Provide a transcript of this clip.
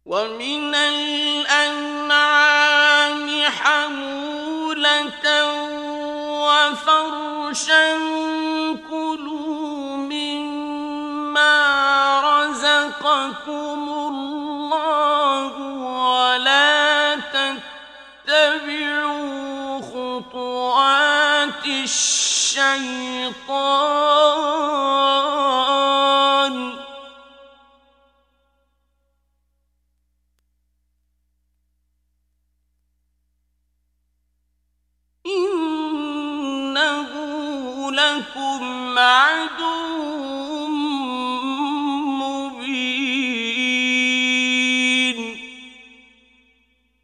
ومن الأنعام حمولة وفرشا كلوا مما رزقكم الله ولا تتبعوا خطوات الشيطان إنه لكم عدو